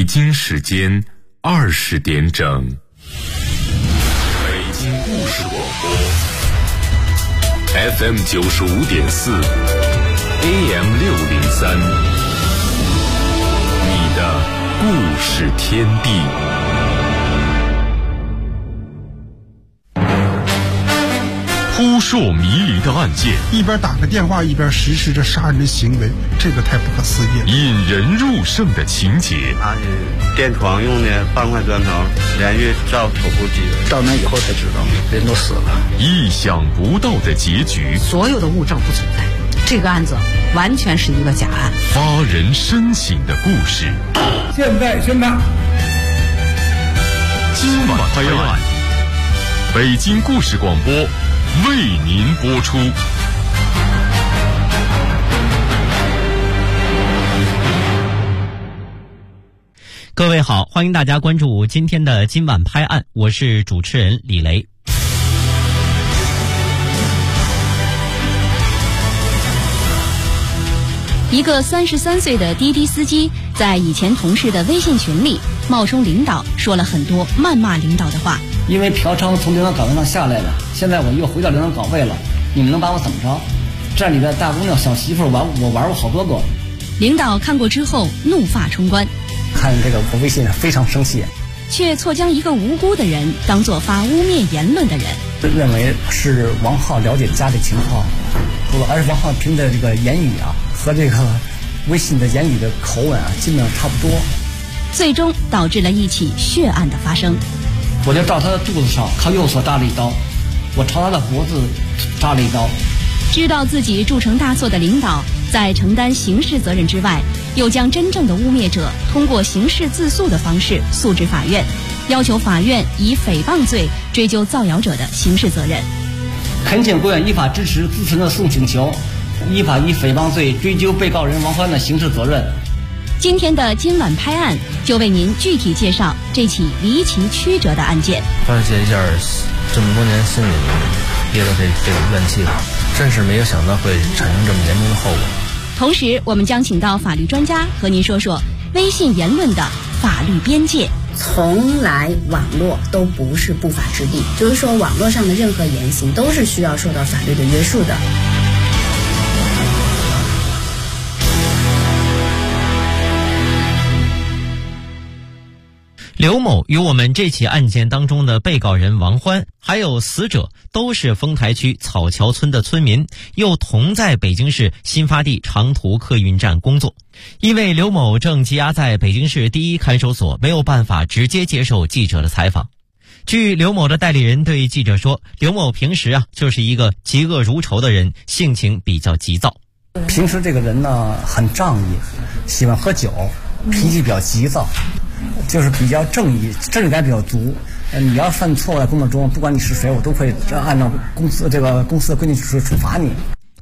京时间20点整，北京故事广播 FM 95.4 AM 603，你的故事天地。扑朔迷离的案件， 一边打个电话一边实施着杀人的行为，这个太不可思议了。 引人入胜的情节， 他是电床用的半块砖头连续照头部击， 到那以后才知道人都死了。 意想不到的结局， 所有的物证不存在，这个案子完全是一个假案。 发人深省的故事， 现在宣判。 今晚拍案，北京故事广播为您播出。 各位好，欢迎大家关注今天的今晚拍案，我是主持人李雷。 一个33岁的滴滴司机在以前同事的微信群里冒充领导，说了很多谩骂领导的话。 因为嫖娼从领导岗位上下来了，现在我又回到领导岗位了，你们能把我怎么着？这里的大姑娘小媳妇我玩过好多个。 领导看过之后怒发冲冠， 看这个微信非常生气， 却错将一个无辜的人当作发污蔑言论的人， 认为是王浩了解家里情况，而王浩凭着这个言语啊和这个微信的言语的口吻啊基本上差不多， 最终导致了一起血案的发生。 我就照他的肚子上靠右手扎了一刀，我朝他的脖子扎了一刀。 知道自己铸成大错的领导，在承担刑事责任之外，又将真正的污蔑者通过刑事自诉的方式诉至法院，要求法院以诽谤罪追究造谣者的刑事责任。 恳请国院依法支持自身的诉请求，依法以诽谤罪追究被告人王欢的刑事责任。 今天的今晚拍案就为您具体介绍这起离奇曲折的案件。 发泄一下这么多年心里憋的这个怨气，真是没有想到会产生这么严重的后果。 同时我们将请到法律专家和您说说微信言论的法律边界。 从来网络都不是不法之地，就是说网络上的任何言行都是需要受到法律的约束的。 刘某与我们这起案件当中的被告人王欢还有死者都是丰台区草桥村的村民，又同在北京市新发地长途客运站工作。因为刘某正羁押在北京市第一看守所，没有办法直接接受记者的采访。据刘某的代理人对记者说，刘某平时就是一个嫉恶如仇的人，性情比较急躁。 平时这个人呢很仗义，喜欢喝酒，脾气比较急躁，就是比较正义感比较足。你要犯错在工作中，不管你是谁，我都会按照公司的规定去处罚你。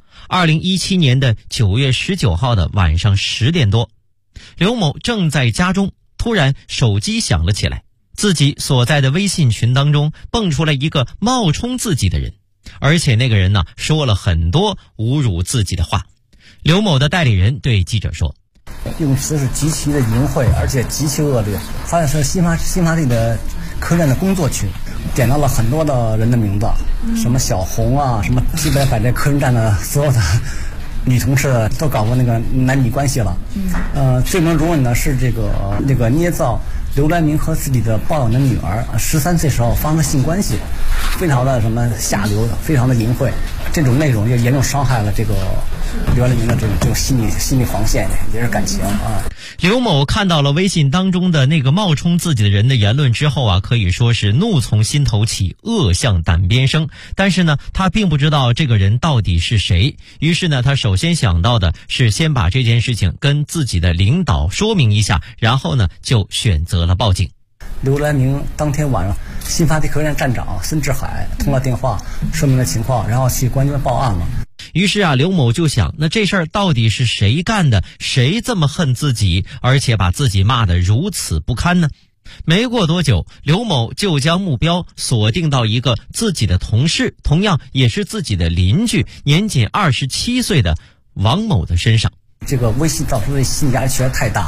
2017年的9月19号的晚上10点多，刘某正在家中，突然手机响了起来，自己所在的微信群当中蹦出来一个冒充自己的人，而且那个人说了很多侮辱自己的话。刘某的代理人对记者说， 用词是极其的淫秽，而且极其恶劣。发现是新发地的客运站的工作群，点到了很多的人的名字，什么小红啊，什么基本把这客运站的所有的女同事都搞过那个男女关系了。最能容忍的是这个捏造刘来明和自己的抱养的女儿13岁时候发生的性关系，非常的什么下流，非常的淫秽。这种内容也严重伤害了这个刘来明的这种心理防线，也是感情啊。 刘某看到了微信当中的那个冒充自己的人的言论之后可以说是怒从心头起，恶向胆边生。但是呢，他并不知道这个人到底是谁，于是呢，他首先想到的是先把这件事情跟自己的领导说明一下，然后呢，就选择了报警。 刘来明当天晚上，新发地客运站站长孙志海通了电话，说明了情况，然后去公安局报案了。 于是刘某就想，那这事儿到底是谁干的？谁这么恨自己，而且把自己骂得如此不堪呢？没过多久，刘某就将目标锁定到一个自己的同事，同样也是自己的邻居，年仅27岁的王某的身上。 这个微信造成的心理压力确实太大了，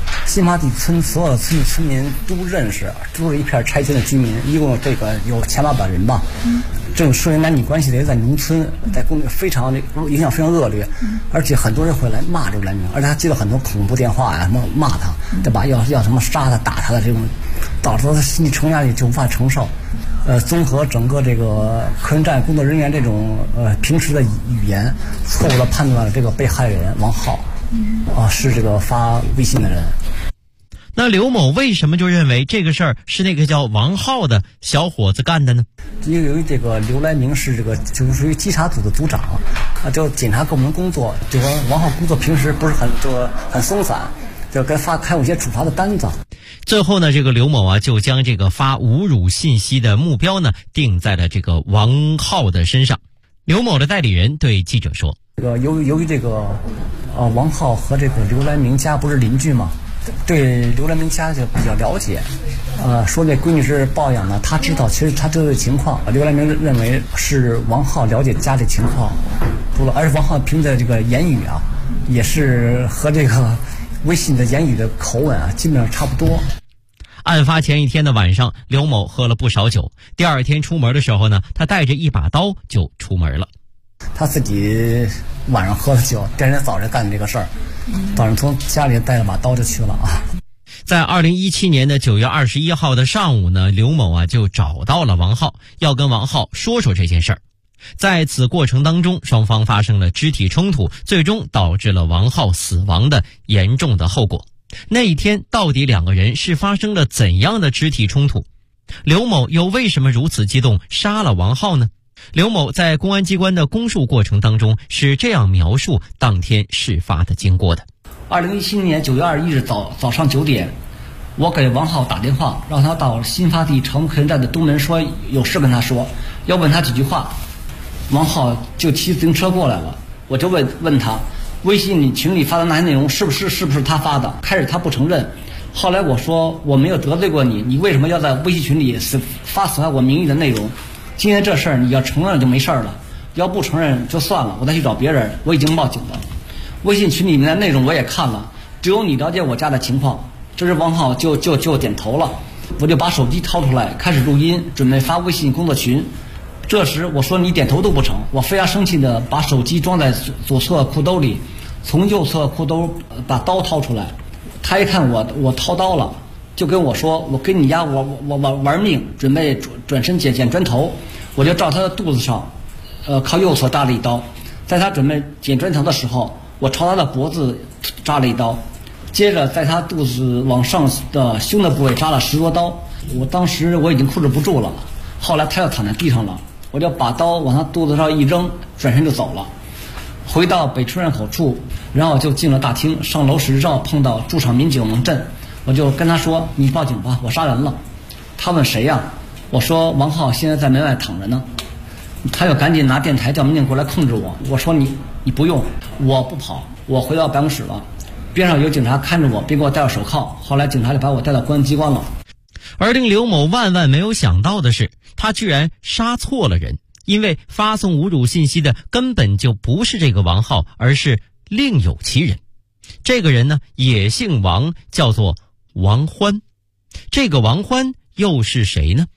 新发地村所有的村民都认识，住了一片拆迁的居民，一共这个有700-800人吧。这种社会男女关系的在农村，在工作非常影响非常恶劣，而且很多人会来骂这个来民，而且他接了很多恐怖电话呀，什么骂他，对吧？要什么杀他、打他的这种，导致他心理承压力就无法承受。综合整个这个客运站工作人员这种平时的语言，错误的判断了这个被害人王浩是这个发微信的人。 那刘某为什么就认为这个事儿是那个叫王浩的小伙子干的呢？ 因为由于这个刘来明是这个就是属于稽查组的组长，就检查各部门工作，就说王浩工作平时不是很松散，就该开有一些处罚的单子。 最后呢，这个刘某就将这个发侮辱信息的目标呢定在了这个王浩的身上。刘某的代理人对记者说：“ 这个由于这个王浩和这个刘来明家不是邻居嘛，对刘来明家就比较了解。说这闺女是抱养的，他知道其实他这个情况。刘来明认为是王浩了解家里情况多了，而且王浩凭着这个言语也是和这个微信的言语的口吻基本上差不多。” 案发前一天的晚上，刘某喝了不少酒。第二天出门的时候呢，他带着一把刀就出门了。 他自己晚上喝了酒，第二天早上干的这个事儿，早上从家里带了把刀就去了在2017年的9月21号的上午呢，刘某就找到了王浩，要跟王浩说说这件事儿。在此过程当中，双方发生了肢体冲突，最终导致了王浩死亡的严重的后果。那一天到底两个人是发生了怎样的肢体冲突？刘某又为什么如此激动杀了王浩呢？刘某在公安机关的供述过程当中是这样描述当天事发的经过的。 2017年9月21日早上9点，我给王浩打电话，让他到新发地长途客运站的东门，说有事跟他说，要问他几句话。王浩就骑自行车过来了，我就问他微信群里发的那些内容是不是他发的？开始他不承认，后来我说我没有得罪过你，你为什么要在微信群里发损害我名誉的内容？今天这事儿你要承认就没事了，要不承认就算了，我再去找别人，我已经报警了。微信群里面的内容我也看了，只有你了解我家的情况。这时王浩就点头了，我就把手机掏出来开始录音，准备发微信工作群。这时我说你点头都不成，我非常生气的把手机装在左侧裤兜里，从右侧裤兜把刀掏出来。他一看我掏刀了，就跟我说我跟你家我玩命，准备转身捡砖头。我就照他的肚子上靠右侧扎了一刀，在他准备捡砖头的时候，我朝他的脖子扎了一刀，接着在他肚子往上的胸的部位扎了10多刀。当时我已经控制不住了，后来他要躺在地上了，我就把刀往他肚子上一扔，转身就走了。回到北出站口处，然后就进了大厅，上楼时正好碰到驻场民警王震，我就跟他说你报警吧，我杀人了。他问谁呀？我说王浩现在在门外躺着呢。他就赶紧拿电台叫民警过来控制我。我说你不用，我不跑，我回到办公室了，边上有警察看着我，并给我戴上手铐。后来警察就把我带到公安机关了。 而令刘某万万没有想到的是，他居然杀错了人，因为发送侮辱信息的根本就不是这个王浩，而是另有其人。这个人呢也姓王，叫做王欢。这个王欢又是谁呢？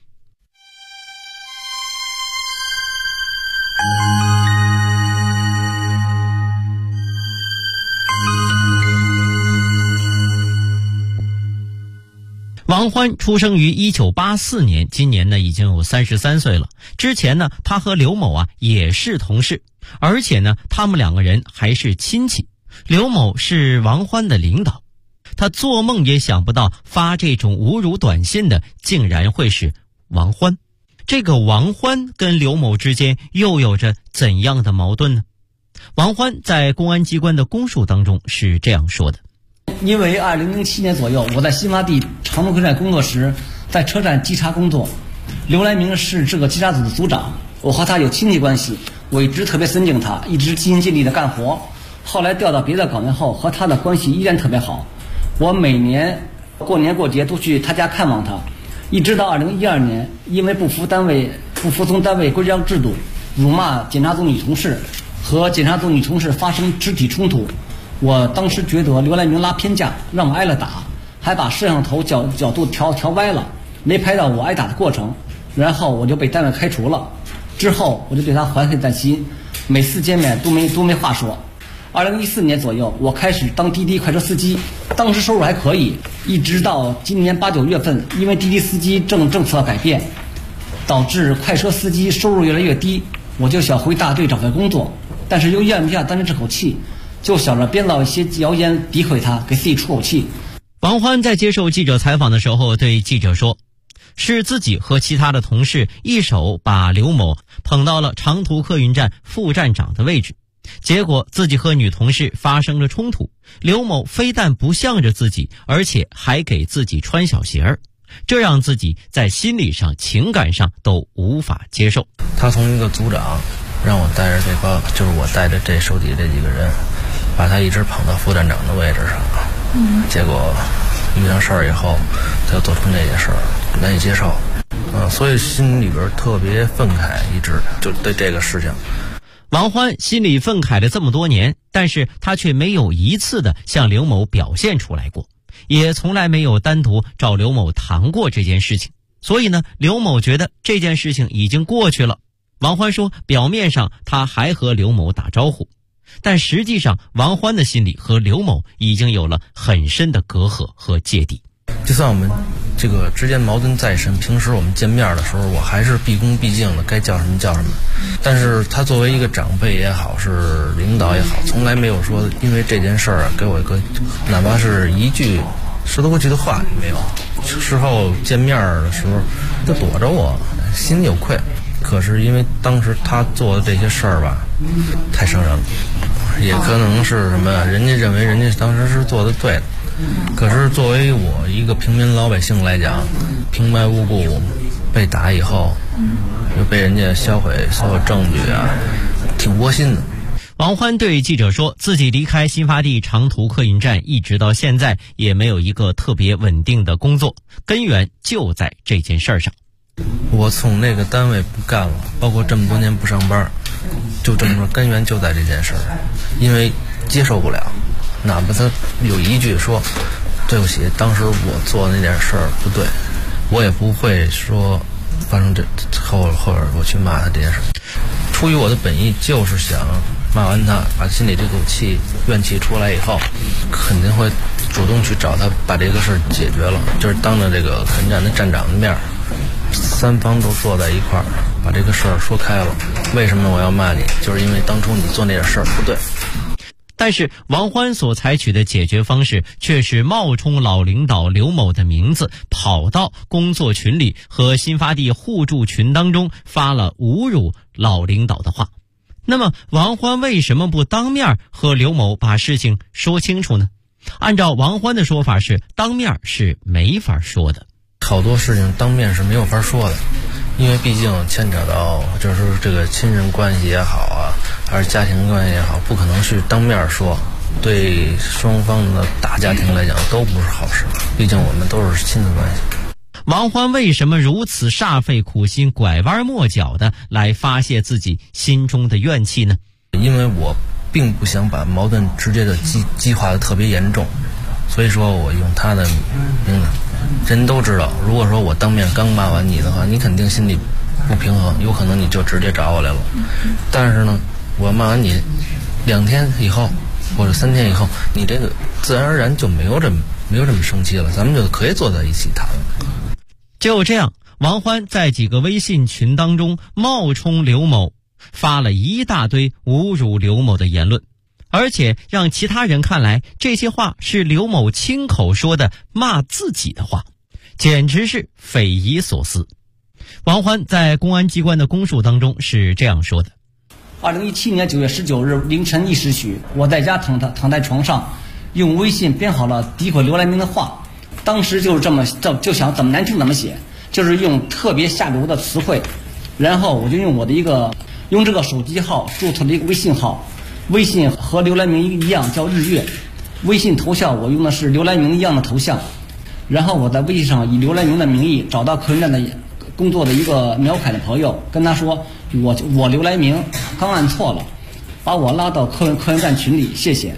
王欢出生于1984年，今年呢已经有33岁了。之前呢，他和刘某也是同事，而且呢，他们两个人还是亲戚。刘某是王欢的领导，他做梦也想不到发这种侮辱短信的竟然会是王欢。这个王欢跟刘某之间又有着怎样的矛盾呢？王欢在公安机关的供述当中是这样说的： 因为2007年左右，我在新发地长途客运站工作时，在车站稽查工作。刘来明是这个稽查组的组长，我和他有亲戚关系，我一直特别尊敬他，一直尽心尽力的干活。后来调到别的岗位后，和他的关系依然特别好。我每年过年过节都去他家看望他，一直到2012年，因为不服从单位规章制度，辱骂检查组女同事，和检查组女同事发生肢体冲突。 我当时觉得刘来明拉偏架，让我挨了打，还把摄像头角度调歪了，没拍到我挨打的过程，然后我就被单位开除了。之后我就对他怀恨在心，每次见面都没话说。2014年左右，我开始当滴滴快车司机，当时收入还可以，一直到今年8、9月份，因为滴滴司机政策改变，导致快车司机收入越来越低，我就想回大队找份工作，但是又咽不下当时这口气，就想着编造一些谣言诋毁他，给自己出口气。 王欢在接受记者采访的时候对记者说，是自己和其他的同事一手把刘某捧到了长途客运站副站长的位置，结果自己和女同事发生了冲突，刘某非但不向着自己，而且还给自己穿小鞋儿，这让自己在心理上、情感上都无法接受。 他从一个组长让我带着这帮，就是我带着这手底这几个人，把他一直捧到副站长的位置上，结果遇上事儿以后，他又做出那些事儿，难以接受，所以心里边特别愤慨，一直就对这个事情。 王欢心里愤慨了这么多年，但是他却没有一次的向刘某表现出来过，也从来没有单独找刘某谈过这件事情。所以呢，刘某觉得这件事情已经过去了。王欢说，表面上他还和刘某打招呼，但实际上王欢的心里和刘某已经有了很深的隔阂和芥蒂。 就算我们这个之间矛盾再深，平时我们见面的时候，我还是毕恭毕敬的，该叫什么叫什么。但是他作为一个长辈也好，是领导也好，从来没有说因为这件事儿给我一个哪怕是一句说得过去的话也没有。事后见面的时候他躲着我，心里有愧。可是因为当时他做的这些事儿吧，太伤人了，也可能是什么，人家认为人家当时是做的对的，可是作为我一个平民老百姓来讲，平白无故被打以后，又被人家销毁所有证据啊，挺窝心的。 王欢对记者说，自己离开新发地长途客运站一直到现在也没有一个特别稳定的工作，根源就在这件事上。 我从那个单位不干了，包括这么多年不上班，就这么说，根源就在这件事儿，因为接受不了，哪怕他有一句说对不起，当时我做那点事儿不对，我也不会说发生这后边我去骂他这件事。出于我的本意，就是想骂完他，把心里这口气怨气出来以后，肯定会主动去找他，把这个事儿解决了，就是当着这个客运站的站长的面，三方都坐在一块儿，把这个事儿说开了。为什么我要骂你？就是因为当初你做那点事儿不对。 但是王欢所采取的解决方式却是冒充老领导刘某的名字，跑到工作群里和新发地互助群当中发了侮辱老领导的话。那么王欢为什么不当面和刘某把事情说清楚呢？按照王欢的说法是，当面是没法说的。 好多事情当面是没有法说的，因为毕竟牵扯到就是这个亲人关系也好啊，还是家庭关系也好，不可能去当面说，对双方的大家庭来讲都不是好事，毕竟我们都是亲子关系。 王欢为什么如此煞费苦心、拐弯抹角的来发泄自己心中的怨气呢？ 因为我并不想把矛盾直接的激化的特别严重，所以说我用他的名字。人都知道，如果说我当面刚骂完你的话，你肯定心里不平衡，有可能你就直接找我来了。但是呢，我骂完你2天以后或者3天以后，你这个自然而然就没有这么生气了，咱们就可以坐在一起谈了。 就这样，王欢在几个微信群当中冒充刘某，发了一大堆侮辱刘某的言论，而且让其他人看来这些话是刘某亲口说的骂自己的话，简直是匪夷所思。王欢在公安机关的供述当中是这样说的 ：2017年9月19日凌晨1时许，我在家躺在床上，用微信编好了诋毁刘来明的话。当时就想怎么难听怎么写，就是用特别下流的词汇。然后我就用这个手机号注册了一个微信号，微信和刘来明一样叫日月，微信头像我用的是刘来明一样的头像。然后我在微信上以刘来明的名义找到客运站的工作的一个苗凯的朋友，跟他说我刘来明刚按错了，把我拉到客运站群里，谢谢。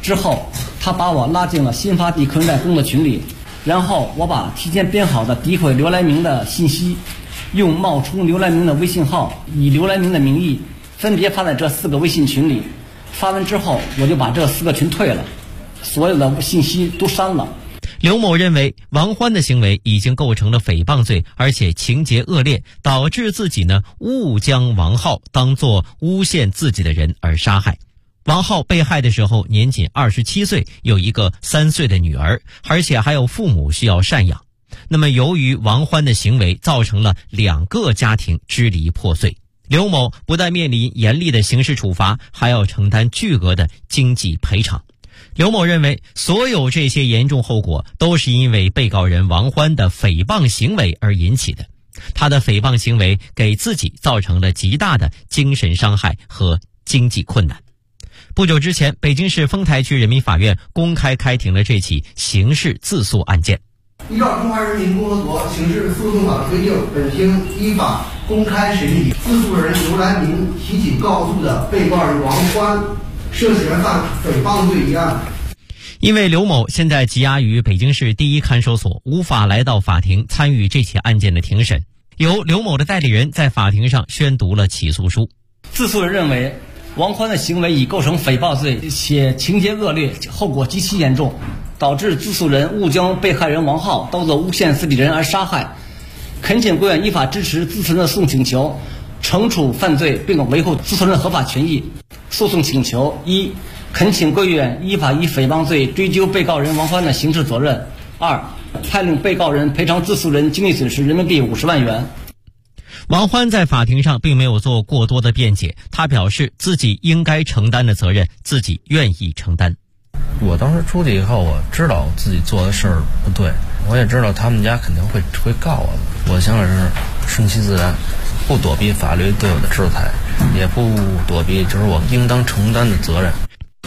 之后，他把我拉进了新发地客运站工作群里，然后我把提前编好的诋毁刘来明的信息，用冒充刘来明的微信号，以刘来明的名义分别发在这4个微信群里。发完之后，我就把这4个群退了，所有的信息都删了。 刘某认为王欢的行为已经构成了诽谤罪，而且情节恶劣，导致自己误将王浩当作诬陷自己的人而杀害。王浩被害的时候年仅27岁，有一个3岁的女儿，而且还有父母需要赡养。那么由于王欢的行为造成了2个家庭支离破碎，刘某不但面临严厉的刑事处罚，还要承担巨额的经济赔偿。刘某认为，所有这些严重后果都是因为被告人王欢的诽谤行为而引起的。他的诽谤行为给自己造成了极大的精神伤害和经济困难。不久之前，北京市丰台区人民法院公开开庭了这起刑事自诉案件。 依照《中华人民共和国刑事诉讼法》的规定，本庭依法公开审理自诉人刘来明提起告诉的被告人王欢涉嫌犯诽谤罪一案。 因为刘某现在羁押于北京市第一看守所，无法来到法庭参与这起案件的庭审，由刘某的代理人在法庭上宣读了起诉书。 自诉人认为，王欢的行为已构成诽谤罪，且情节恶劣，后果极其严重，导致自诉人误将被害人王浩当作诬陷自己人而杀害。恳请贵院依法支持自诉人的诉讼请求，惩处犯罪并维护自诉人的合法权益。诉讼请求：一、恳请贵院依法以诽谤罪追究被告人王欢的刑事责任；二、判令被告人赔偿自诉人经济损失人民币50万元。 王欢在法庭上并没有做过多的辩解，他表示自己应该承担的责任，自己愿意承担。 我当时出去以后，我知道自己做的事儿不对，我也知道他们家肯定会告我的。我想的是顺其自然，不躲避法律对我的制裁，也不躲避就是我应当承担的责任。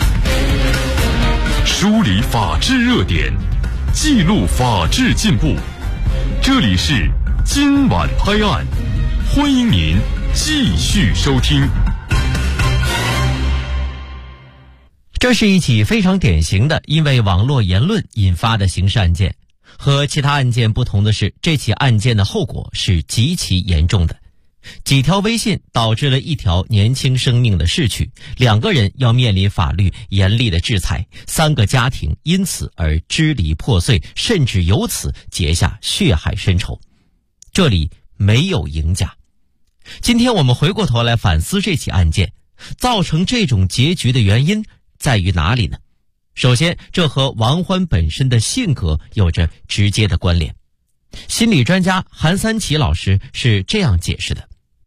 梳理法治热点，记录法治进步。这里是今晚拍案，欢迎您继续收听。 这是一起非常典型的因为网络言论引发的刑事案件。和其他案件不同的是，这起案件的后果是极其严重的。几条微信导致了1条年轻生命的逝去，2个人要面临法律严厉的制裁，3个家庭因此而支离破碎，甚至由此结下血海深仇。这里没有赢家。今天我们回过头来反思这起案件，造成这种结局的原因在于哪里呢？首先，这和王欢本身的性格有着直接的关联。心理专家韩三奇老师是这样解释的。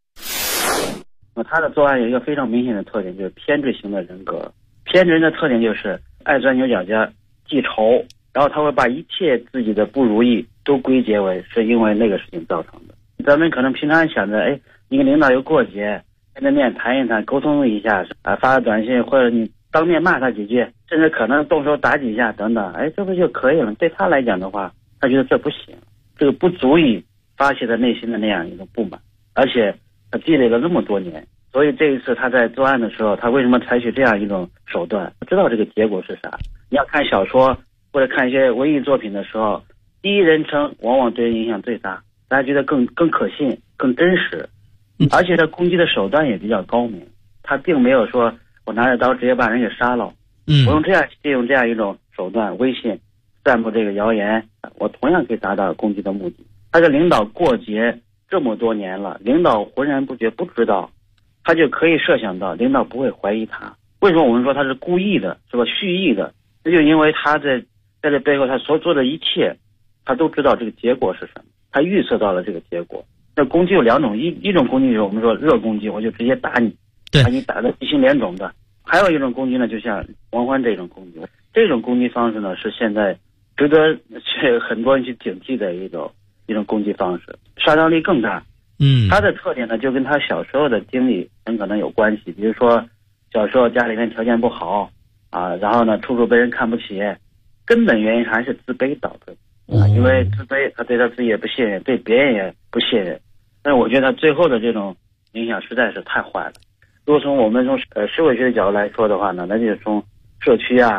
他的作案有一个非常明显的特点，就是偏执型的人格。偏执人的特点就是爱钻牛角尖、记仇，然后他会把一切自己的不如意都归结为是因为那个事情造成的。咱们可能平常想着，你跟领导有过节，见着面谈一谈，沟通一下，发个短信，或者你当面骂他几句，甚至可能动手打几下等等，这不就可以了？对他来讲的话，他觉得这不行，这个不足以发泄他内心的那样一种不满，而且他积累了那么多年，所以这一次他在作案的时候，他为什么采取这样一种手段？不知道这个结果是啥。你要看小说或者看一些文艺作品的时候，第一人称往往对人影响最大，大家觉得更可信、更真实，而且他攻击的手段也比较高明。他并没有说我拿着刀直接把人给杀了，我借用这样一种手段，微信散布这个谣言，我同样可以达到攻击的目的。他的领导过节这么多年了，领导浑然不觉，不知道，他就可以设想到领导不会怀疑他。为什么我们说他是故意的，是吧？蓄意的，那就因为他在这背后他所做的一切，他都知道这个结果是什么，他预测到了这个结果。那攻击有2种，一种攻击就是我们说热攻击，我就直接打你，把你打得鼻青脸肿的。还有一种攻击呢，就像王欢这种攻击，这种攻击方式呢是现在值得很多人去警惕的一种攻击方式，杀伤力更大。他的特点呢就跟他小时候的经历很可能有关系，比如说小时候家里面条件不好然后呢处处被人看不起，根本原因还是自卑导致因为自卑，他对他自己也不信任，对别人也不信任。但是我觉得他最后的这种影响实在是太坏了。如果从我们从社会学的角度来说的话呢，那就是从社区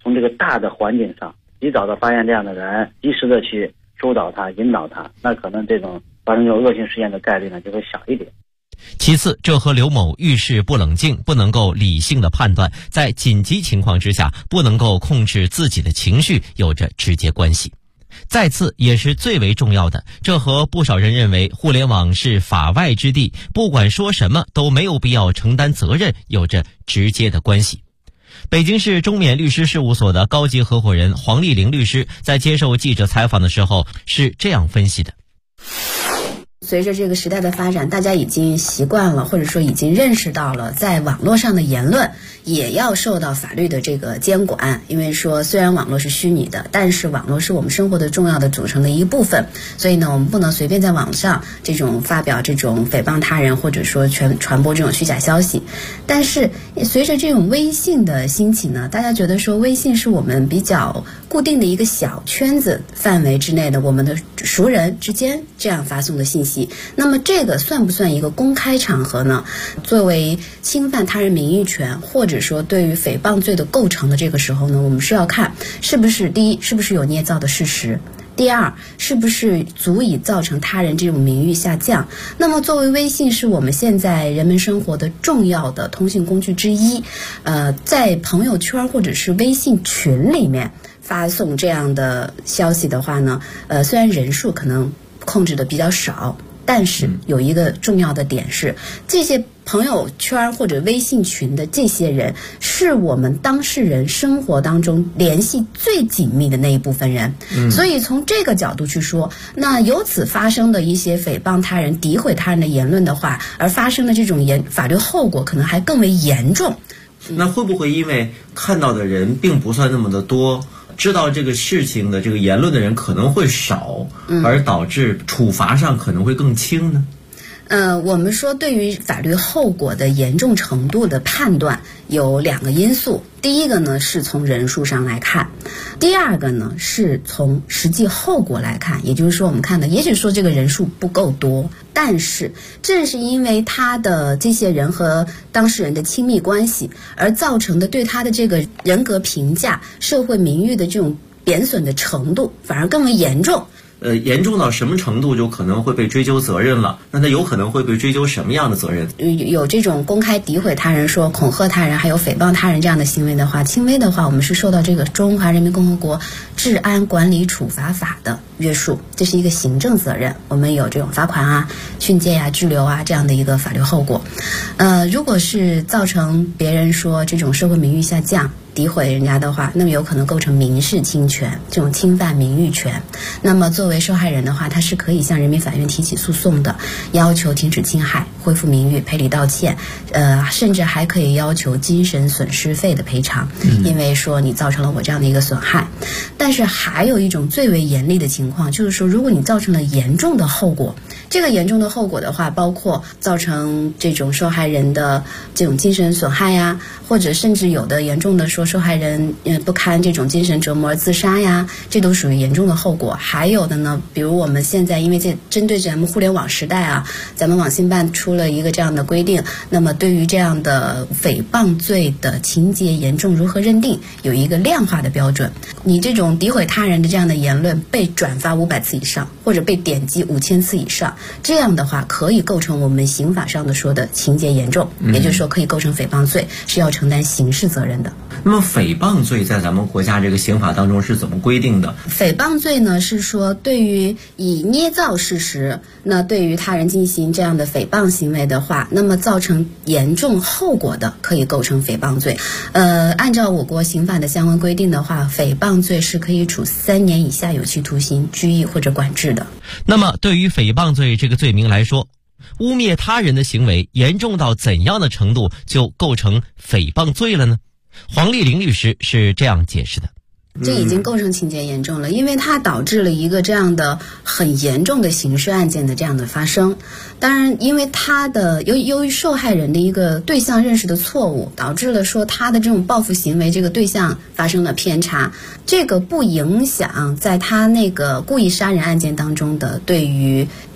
从这个大的环境上及早的发现这样的人，及时的去疏导他、引导他，那可能这种发生这种恶性事件的概率呢就会小一点。 其次，这和刘某遇事不冷静，不能够理性的判断，在紧急情况之下不能够控制自己的情绪有着直接关系。再次，也是最为重要的，这和不少人认为互联网是法外之地，不管说什么都没有必要承担责任有着直接的关系。北京市中缅律师事务所的高级合伙人黄丽玲律师在接受记者采访的时候是这样分析的。 随着这个时代的发展，大家已经习惯了，或者说已经认识到了，在网络上的言论也要受到法律的这个监管。因为说虽然网络是虚拟的，但是网络是我们生活的重要的组成的一部分，所以呢，我们不能随便在网上这种发表这种诽谤他人，或者说传播这种虚假消息。但是随着这种微信的兴起呢，大家觉得说微信是我们比较固定的一个小圈子范围之内的我们的熟人之间这样发送的信息。那么这个算不算一个公开场合呢？作为侵犯他人名誉权，或者说对于诽谤罪的构成的这个时候呢，我们是要看是不是第一，是不是有捏造的事实；第二，是不是足以造成他人这种名誉下降。那么作为微信是我们现在人们生活的重要的通信工具之一，在朋友圈或者是微信群里面发送这样的消息的话呢，虽然人数可能控制的比较少，但是有一个重要的点是，这些朋友圈或者微信群的这些人是我们当事人生活当中联系最紧密的那一部分人。所以从这个角度去说，那由此发生的一些诽谤他人、诋毁他人的言论的话，而发生的这种法律后果可能还更为严重。 那会不会因为看到的人并不算那么的多，知道这个事情的这个言论的人可能会少，而导致处罚上可能会更轻呢？ 我们说对于法律后果的严重程度的判断有两个因素，第一个呢是从人数上来看，第二个呢是从实际后果来看。也就是说我们看的也许说这个人数不够多，但是正是因为他的这些人和当事人的亲密关系而造成的对他的这个人格评价、社会名誉的这种贬损的程度反而更为严重。 严重到什么程度就可能会被追究责任了？那他有可能会被追究什么样的责任？ 有这种公开诋毁他人、说恐吓他人，还有诽谤他人这样的行为的话，轻微的话，我们是受到这个《中华人民共和国治安管理处罚法》的约束，这是一个行政责任，我们有这种罚款啊、训诫啊、拘留啊这样的一个法律后果。如果是造成别人说这种社会名誉下降、诋毁人家的话，那么有可能构成民事侵权，这种侵犯名誉权。那么作为受害人的话，他是可以向人民法院提起诉讼的，要求停止侵害、恢复名誉、赔礼道歉，甚至还可以要求精神损失费的赔偿，因为说你造成了我这样的一个损害。但是还有一种最为严厉的情况，就是说如果你造成了严重的后果，这个严重的后果的话，包括造成这种受害人的这种精神损害呀，或者甚至有的严重的说受害人不堪这种精神折磨而自杀呀，这都属于严重的后果。还有的呢，比如我们现在因为针对咱们互联网时代啊，咱们网信办出了一个这样的规定，那么对于这样的诽谤罪的情节严重如何认定，有一个量化的标准。你这种诋毁他人的这样的言论被转发500次以上，或者被点击5000次以上，这样的话可以构成我们刑法上的说的情节严重，也就是说可以构成诽谤罪，是要承担刑事责任的。 那么诽谤罪在咱们国家这个刑法当中是怎么规定的？ 诽谤罪呢是说对于以捏造事实，那对于他人进行这样的诽谤行为的话，那么造成严重后果的可以构成诽谤罪。按照我国刑法的相关规定的话，诽谤罪是可以处3年以下有期徒刑、拘役或者管制的。 那么对于诽谤罪这个罪名来说，污蔑他人的行为严重到怎样的程度就构成诽谤罪了呢？黄丽玲律师是这样解释的。 这已经构成情节严重了，因为它导致了一个这样的很严重的刑事案件的这样的发生。当然因为它的由于受害人的一个对象认识的错误，导致了说他的这种报复行为这个对象发生了偏差，这个不影响在他那个故意杀人案件当中的对于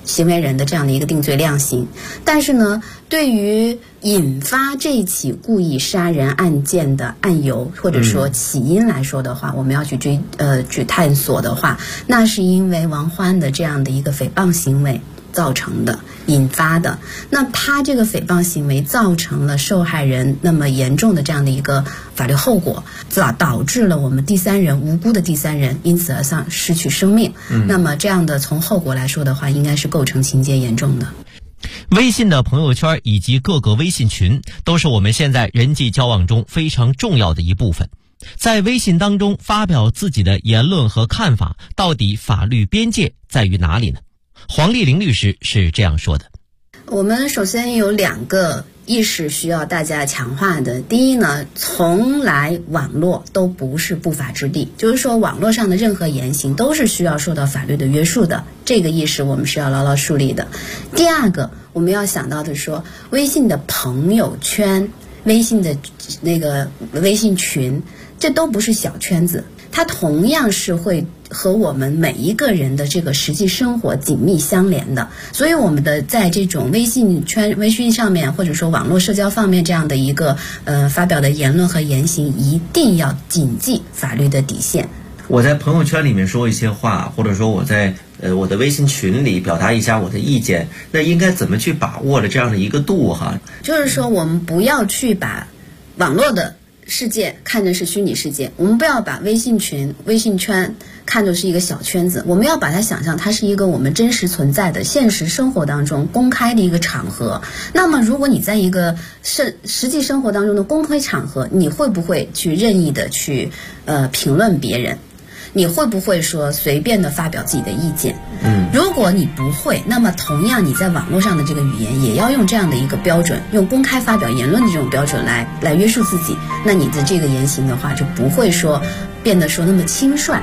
行为人的这样的一个定罪量刑。但是呢，对于引发这起故意杀人案件的案由或者说起因来说的话，我们要去探索的话，那是因为王欢的这样的一个诽谤行为造成的引发的。那他这个诽谤行为造成了受害人那么严重的这样的一个法律后果，导致了我们第三人无辜的第三人因此而失去生命。那么这样的从后果来说的话，应该是构成情节严重的。 微信的朋友圈以及各个微信群都是我们现在人际交往中非常重要的一部分。在微信当中发表自己的言论和看法，到底法律边界在于哪里呢？黄丽玲律师是这样说的： 我们首先有2个意识需要大家强化的。第一呢，从来网络都不是不法之地，就是说网络上的任何言行都是需要受到法律的约束的，这个意识我们是要牢牢树立的。第二个，我们要想到的说，微信的朋友圈、微信的那个微信群，这都不是小圈子，它同样是会和我们每一个人的这个实际生活紧密相连的。所以我们的在这种微信上面或者说网络社交方面这样的一个发表的言论和言行，一定要谨记法律的底线。 我在朋友圈里面说一些话，或者说我在我的微信群里表达一下我的意见，那应该怎么去把握了这样的一个度哈？ 就是说我们不要去把网络的世界看成是虚拟世界，我们不要把微信群、微信圈看作是一个小圈子，我们要把它想象它是一个我们真实存在的现实生活当中公开的一个场合。那么如果你在一个实际生活当中的公开场合，你会不会去任意的去评论别人？你会不会说随便的发表自己的意见？如果你不会，那么同样你在网络上的这个语言也要用这样的一个标准，用公开发表言论的这种标准来约束自己，那你的这个言行的话就不会说变得说那么轻率。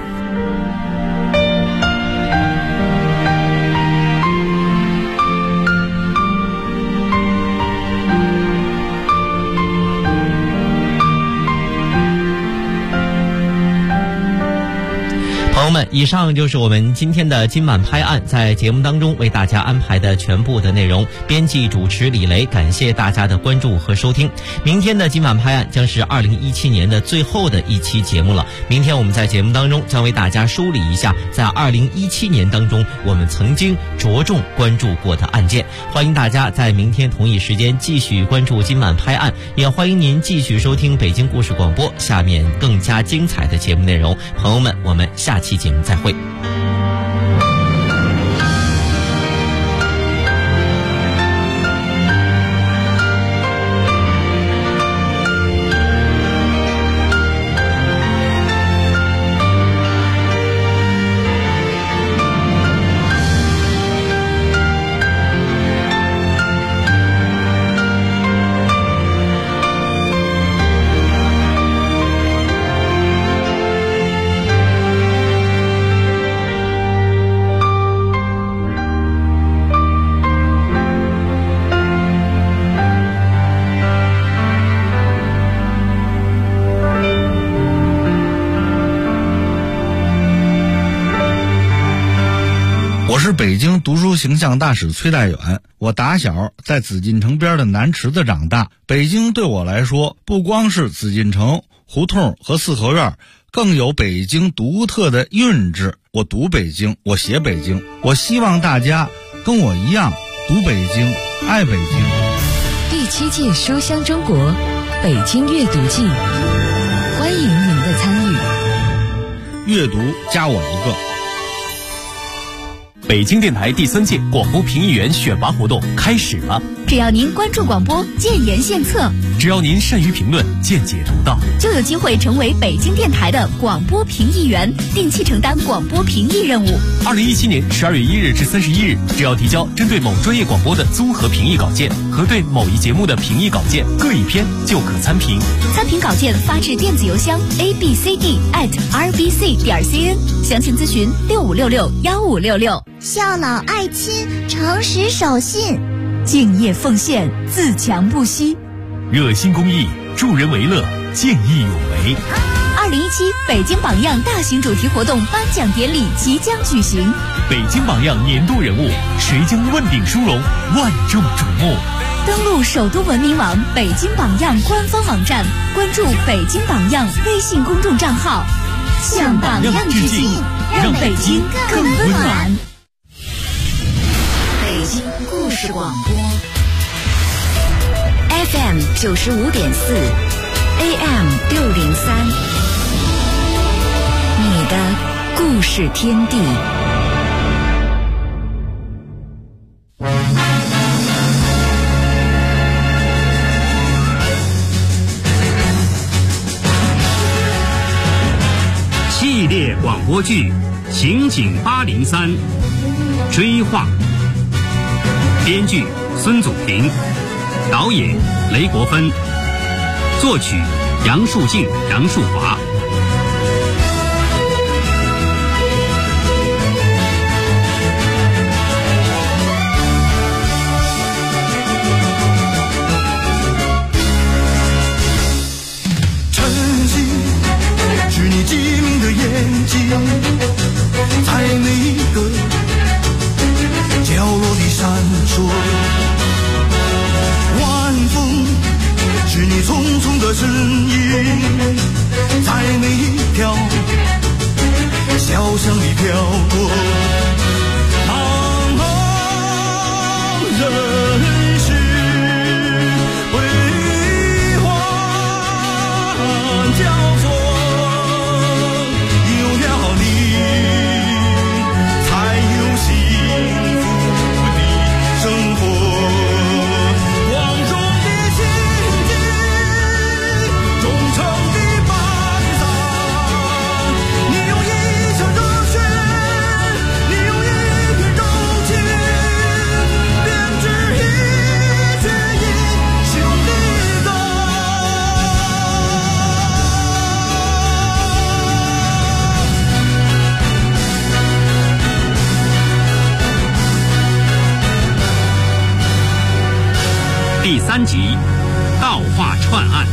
朋友们，以上就是我们今天的今晚拍案在节目当中为大家安排的全部的内容。编辑主持李雷，感谢大家的关注和收听。明天的今晚拍案将是2017年的最后的一期节目了。明天我们在节目当中将为大家梳理一下在2017年当中我们曾经着重关注过的案件。欢迎大家在明天同一时间继续关注今晚拍案，也欢迎您继续收听北京故事广播下面更加精彩的节目内容。朋友们，我们下期节目再会。 我是北京读书形象大使崔代远，我打小在紫禁城边的南池子长大。北京对我来说，不光是紫禁城、胡同和四合院，更有北京独特的韵致。我读北京，我写北京，我希望大家跟我一样读北京，爱北京。 第7届书香中国北京阅读季，欢迎您的参与。 阅读加我一个。 北京电台第3届广播评议员选拔活动开始了。 只要您关注广播，建言献策； 只要您善于评论，见解独到， 就有机会成为北京电台的广播评议员，定期承担广播评议任务。 2017年12月1日至31日，只要提交针对某专业广播的综合评议稿件和对某一节目的评议稿件各1篇，就可参评。 参评稿件发至电子邮箱 abcd@rbc.cn， 详情咨询65661566。 孝老爱亲，诚实守信， 敬业奉献，自强不息， 热心公益，助人为乐，见义勇为。 2017北京榜样大型主题活动颁奖典礼即将举行。 北京榜样年度人物，谁将问鼎殊荣，万众瞩目。 登录首都文明网北京榜样官方网站，关注北京榜样微信公众账号，向榜样致敬，让北京更温暖。 北京故事广播 FM 95.4 AM 603，你的故事天地。 系列广播剧《刑警803》，追话。编剧孙祖平，导演雷国芬，作曲杨树静、杨树华。 晨曦是你机灵的眼睛，在每一个角落里闪烁。晚风是你匆匆的身影，在每一条小巷里飘过。茫茫人世辉煌交错，有了你才有幸福的生活。光荣的情景，忠诚的班长，你用一腔热血，你用一片柔情，编织一阙英雄的歌。 第3集，盗画串案。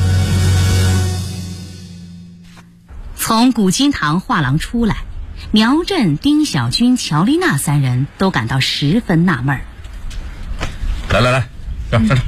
从古金堂画廊出来，苗振、丁小军、乔丽娜3人都感到十分纳闷。 来，站着。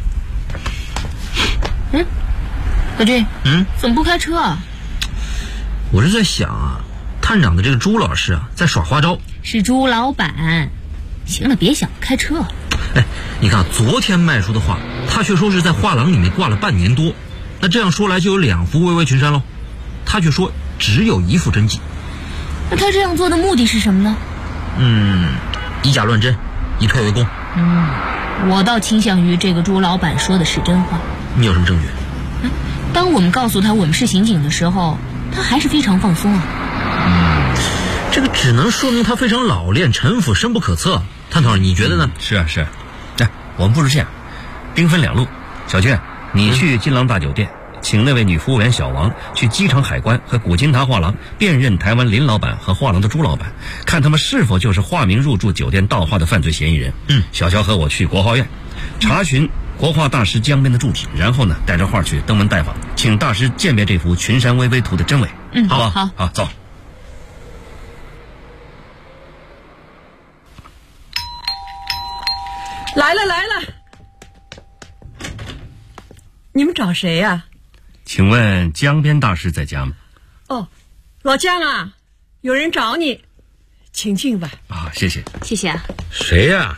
老军，怎么不开车啊？ 我是在想啊，探长的这个朱老师啊，在耍花招。 是朱老板。行了，别想开车。 你看昨天卖出的画，他却说是在画廊里面挂了半年多，那这样说来就有2幅巍巍群山喽。他却说只有1幅真迹。 那他这样做的目的是什么呢？ 以假乱真，以退为攻。 我倒倾向于这个朱老板说的是真话。 你有什么证据？ 当我们告诉他我们是刑警的时候，他还是非常放松啊。 这个只能说明他非常老练，城府深不可测。探头，你觉得呢？ 是啊。我们不如这样，兵分2路。小娟，你去金廊大酒店，请那位女服务员小王去机场海关和古金堂画廊辨认台湾林老板和画廊的朱老板，看他们是否就是化名入住酒店盗画的犯罪嫌疑人。小乔和我去国画院查询国画大师江边的住址，然后呢带着画去登门拜访，请大师鉴别这幅群山巍巍图的真伪。好吧？好，走。 来了，你们找谁呀？ 请问江边大师在家吗？ 哦，老江啊，有人找你，请进吧。 谢谢。 谢谢啊。 谁呀？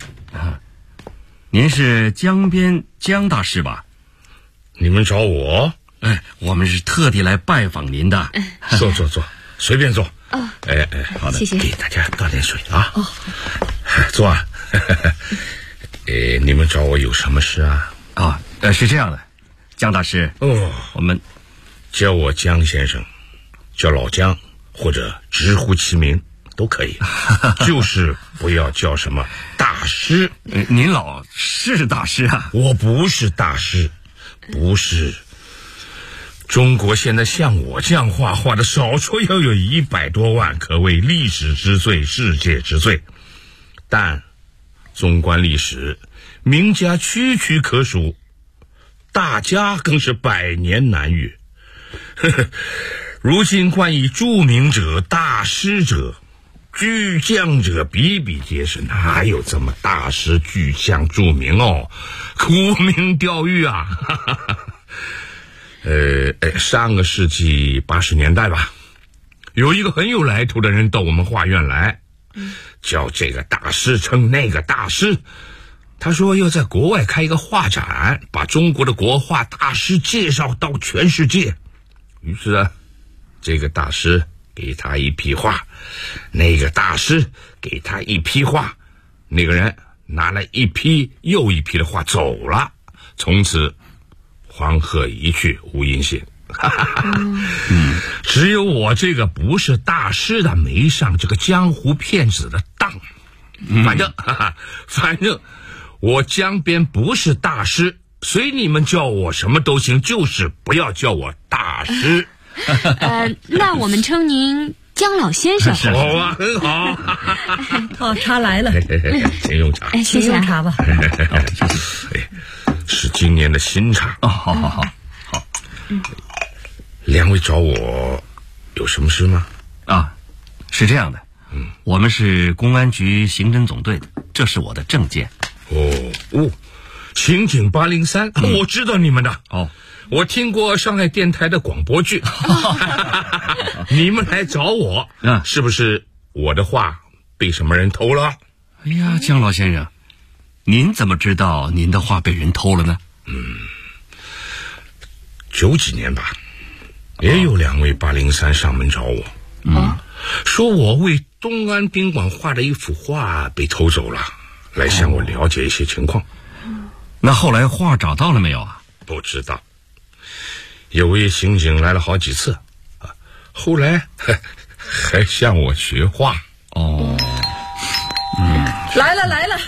您是江边江大师吧？ 你们找我？ 我们是特地来拜访您的。 坐，随便坐。 好的， 谢谢。 给大家倒点水啊。坐啊。你们找我有什么事啊？ 是这样的，江大师。我们叫我江先生，叫老江，或者直呼其名都可以，就是不要叫什么大师。 您老是大师啊？ 我不是大师，不是。中国现在像我这样画的少说要有100多万，可谓历史之最，世界之最。但纵观历史，名家区区可数，大家更是百年难遇。 如今冠以著名者、大师者、巨匠者比比皆是，哪有这么大师巨匠著名哦？沽名钓誉啊！上个世纪80年代吧，有一个很有来头的人到我们画院来，叫这个大师称那个大师。他说要在国外开一个画展，把中国的国画大师介绍到全世界。于是啊，这个大师给他一批画，那个大师给他一批画，那个人拿了一批又一批的画走了，从此黄鹤一去无音信。只有我这个不是大师的没上这个江湖骗子的当。反正我江边不是大师，随你们叫我什么都行，就是不要叫我大师。 那我们称您江老先生。 好啊，很好。 哦，茶来了， 请用茶。 请用茶吧。 是今年的新茶。 好。 两位找我有什么事吗？ 是这样的，我们是公安局刑侦总队的，这是我的证件。 刑警803，我知道你们的。我听过上海电台的广播剧。你们来找我，是不是我的画被什么人偷了？ 哎呀，江老先生，您怎么知道您的画被人偷了呢 ？90几年吧，也有2位803上门找我，说我为东安宾馆画的一幅画被偷走了，来向我了解一些情况。 那后来画找到了没有啊？ 不知道。有位刑警来了好几次，后来还向我学画。 来了。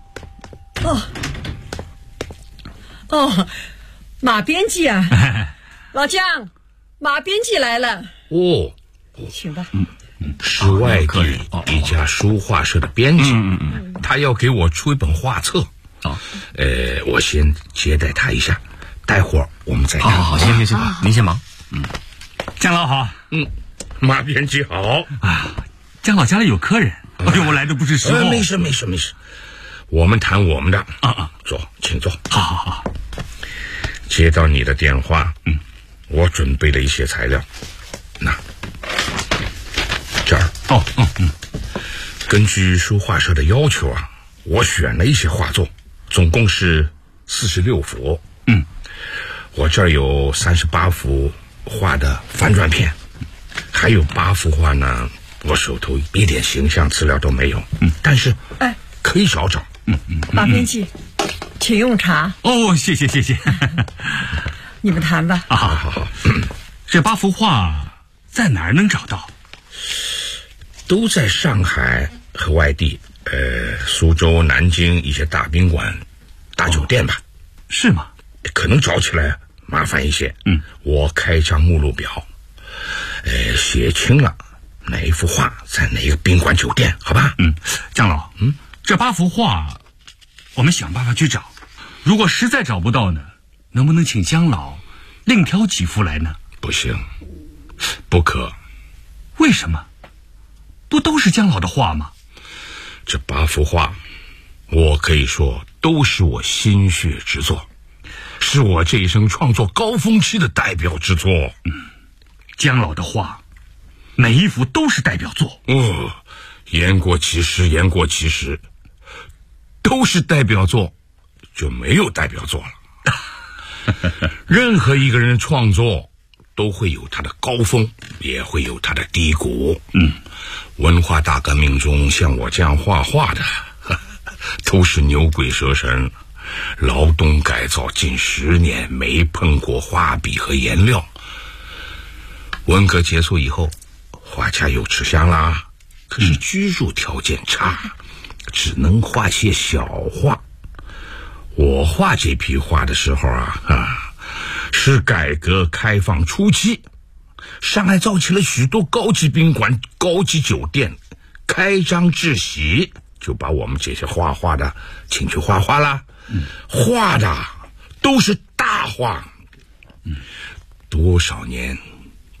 马编辑啊，老江，马编辑来了。 请吧。 是外地一家书画社的编辑，他要给我出一本画册。我先接待他一下，待会儿我们再谈。 好，行，您先忙。 江老好。 马编辑好。 江老家里有客人，我来的不是时候。 没事，我们谈我们的。坐，请坐。 好。 接到你的电话，我准备了一些材料，那这儿。根据书画社的要求啊，我选了一些画作，总共是46幅。我这儿有38幅画的翻转片，还有8幅画呢，我手头一点形象资料都没有。但是可以找找。 马编辑，请用茶。 谢谢。 你们谈吧。 好。这8幅画在哪儿能找到？ 都在上海和外地，苏州、南京一些大宾馆、大酒店吧。 是吗？ 可能找起来麻烦一些。我开张目录表，写清了哪一幅画在哪个宾馆酒店，好吧？ 江老，这8幅画我们想办法去找，如果实在找不到呢，能不能请江老另挑几幅来呢？ 不行，不可。 为什么？不都是江老的画吗？ 这8幅画我可以说都是我心血之作，是我这一生创作高峰期的代表之作。 江老的画每一幅都是代表作。 言过其实，都是代表作就没有代表作了。任何一个人创作都会有他的高峰，也会有他的低谷。文化大革命中像我这样画画的都是牛鬼蛇神，劳动改造近10年没碰过画笔和颜料。文革结束以后，画家有吃香啦，可是居住条件差，只能画些小画。我画这批画的时候是改革开放初期，上海造起了许多高级宾馆、高级酒店，开张致喜，就把我们这些画画的请去画画啦。画的都是大画。多少年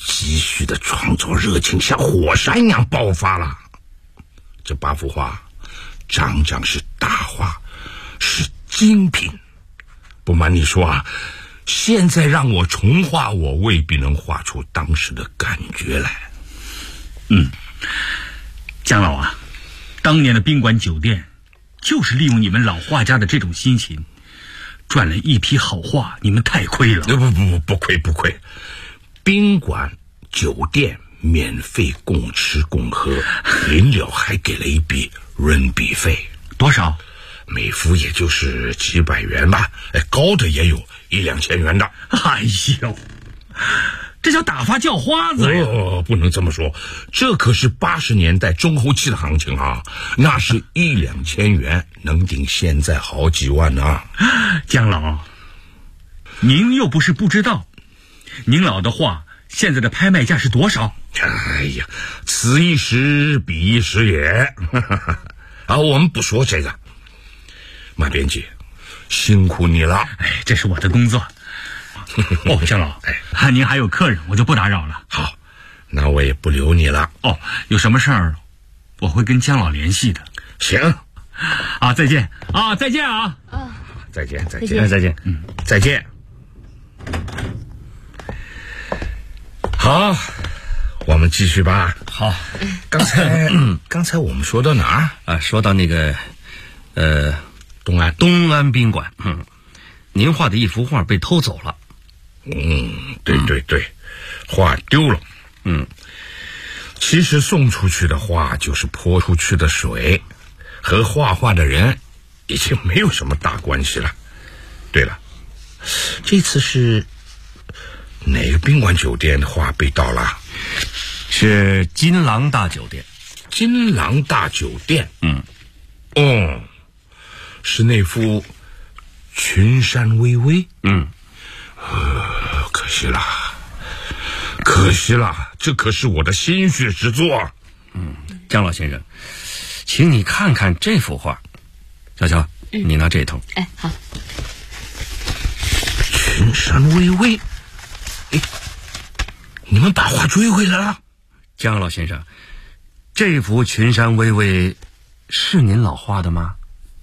继续的创作热情像火山一样爆发了。这8幅画张张是大画，是精品。不瞒你说啊，现在让我重画，我未必能画出当时的感觉来。 姜老啊，当年的宾馆酒店就是利用你们老画家的这种心情，赚了一批好画，你们太亏了。 不亏。宾馆酒店免费供吃供喝，临了还给了一笔润笔费。 多少？ 每幅也就是几百元吧，高的也有1-2千元的。 哎呦，这叫打发叫花子呀！ 不能这么说，这可是80年代中后期的行情啊，那是1-2千元能顶现在好几万呢。 姜老，您又不是不知道，您老的画现在的拍卖价是多少？ 哎呀，此一时彼一时也。我们不说这个。马编辑，辛苦你了。 这是我的工作。姜老，您还有客人，我就不打扰了。 好，那我也不留你了。 有什么事儿我会跟姜老联系的。 行。 再见啊！再见啊！ 再见。 再见。 再见。好，我们继续吧。 好， 刚才我们说到哪儿？ 说到那个东安宾馆。您画的一幅画被偷走了。 对，画丢了。其实送出去的画就是泼出去的水，和画画的人已经没有什么大关系了。对了，这次是哪个宾馆酒店的画被盗了？ 是金廊大酒店。 金廊大酒店。是那幅群山巍巍。可惜了，这可是我的心血之作。 姜老先生，请你看看这幅画。小乔，你拿这头。 好。 群山巍巍。你们把画追回来了？ 姜老先生，这幅群山巍巍是您老画的吗？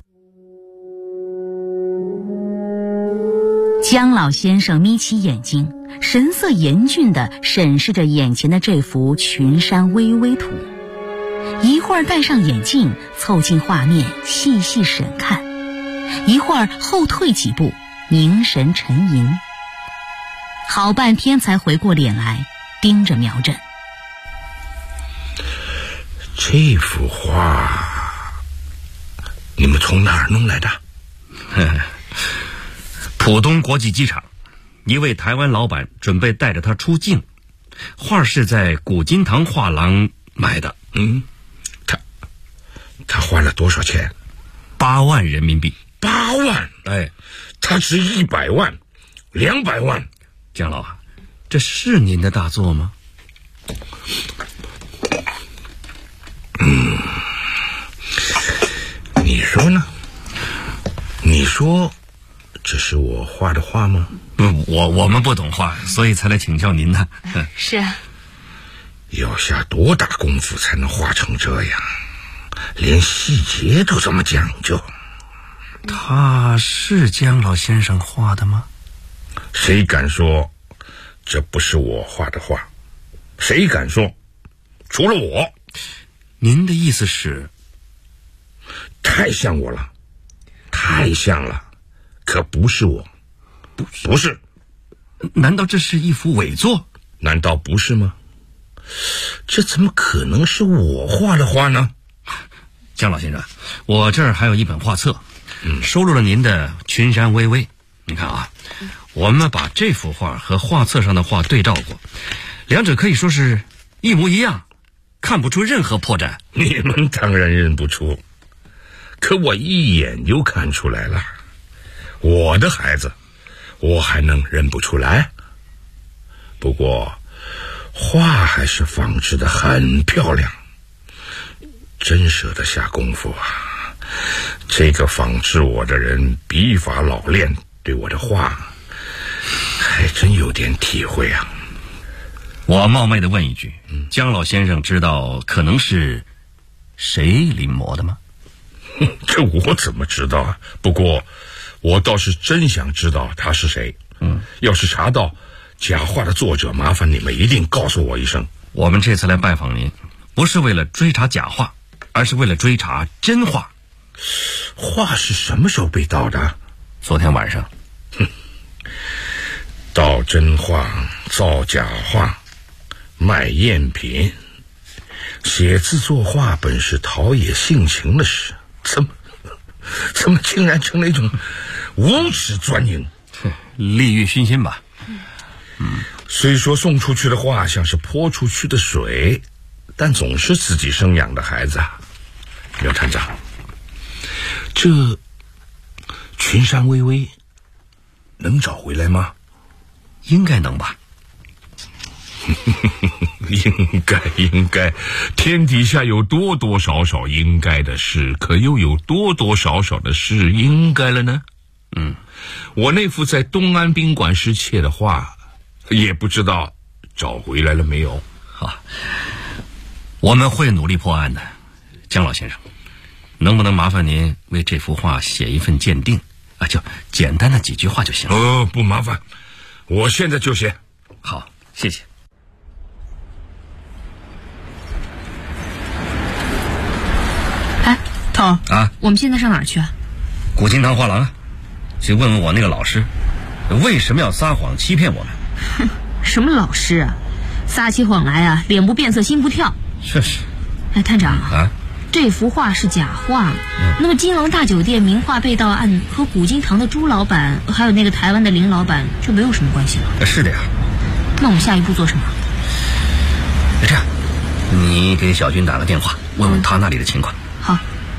姜老先生眯起眼睛，神色严峻地审视着眼前的这幅群山巍巍图，一会儿戴上眼镜凑近画面细细审看，一会儿后退几步凝神沉吟，好半天才回过脸来盯着苗振。 这幅画你们从哪儿弄来的？ 浦东国际机场，一位台湾老板准备带着他出境，画是在古今堂画廊买的。 他花了多少钱 ？8万人民币。 8万？他值100万、200万。 姜老啊，这是您的大作吗？ 你说呢？你说这是我画的画吗？ 我们不懂画，所以才来请教您的。 是啊。 要下多大功夫才能画成这样？连细节都这么讲究。 他是姜老先生画的吗？ 谁敢说这不是我画的画？谁敢说？除了我。 您的意思是？ 太像我了，太像了，可不是我。不是。 难道这是一幅伪作？ 难道不是吗？这怎么可能是我画的画呢？ 姜老先生，我这儿还有一本画册，收录了您的群山巍巍。你看啊，我们把这幅画和画册上的画对照过，两者可以说是一模一样，看不出任何破绽。 你们当然认不出，可我一眼就看出来了。我的孩子，我还能认不出来？不过画还是仿制的很漂亮，真舍得下功夫啊！这个仿制我的人笔法老练，对我的画还真有点体会啊。 我冒昧的问一句，姜老先生知道可能是谁临摹的吗？ 这我怎么知道啊？不过我倒是真想知道他是谁。要是查到假画的作者，麻烦你们一定告诉我一声。 我们这次来拜访您，不是为了追查假画，而是为了追查真画。 画是什么时候被盗的？ 昨天晚上。 盗真画，造假画，卖赝品，写字作画本是陶冶性情的事，怎么竟然成了一种无耻钻营？ 利欲熏心吧。 虽说送出去的画像是泼出去的水，但总是自己生养的孩子啊。廖探长，这群山巍巍能找回来吗？ 应该能吧。 应该，天底下有多多少少应该的事，可又有多多少少的事应该了呢？我那幅在东安宾馆失窃的画，也不知道找回来了没有。 好，我们会努力破案的。姜老先生，能不能麻烦您为这幅画写一份鉴定啊？就简单的几句话就行了。 不麻烦，我现在就写。 好，谢谢。 哎，头啊， 我们现在上哪儿去啊？ 古今堂画廊啊，去问问我那个老师，为什么要撒谎欺骗我们？ 哼，什么老师啊？撒起谎来啊，脸不变色心不跳。 这是。 哎，探长啊， 这幅画是假画。那么金狼大酒店名画被盗案和古今堂的朱老板，还有那个台湾的林老板，这没有什么关系了。 是的呀。 那我们下一步做什么？ 这样，你给小军打个电话，问问他那里的情况。 好。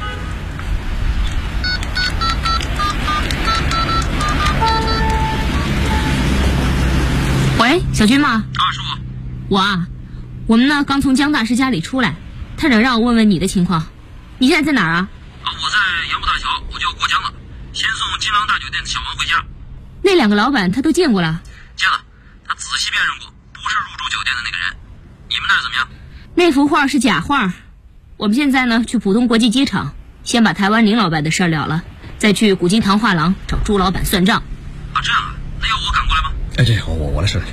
喂，小军吗？ 是我啊，我们呢刚从姜大师家里出来，探长让我问问你的情况。你现在在哪儿啊？ 我在杨浦大桥，我就要过江了，先送金狼大酒店的小王回家。 那两个老板他都见过了？ 见了，他仔细辨认过，不是入住酒店的那个人。你们那儿怎么样？ 那幅画是假画。我们现在呢去浦东国际机场，先把台湾林老板的事儿了了，再去古今堂画廊找朱老板算账。 这样啊，那要我赶过来吗？这我来收拾。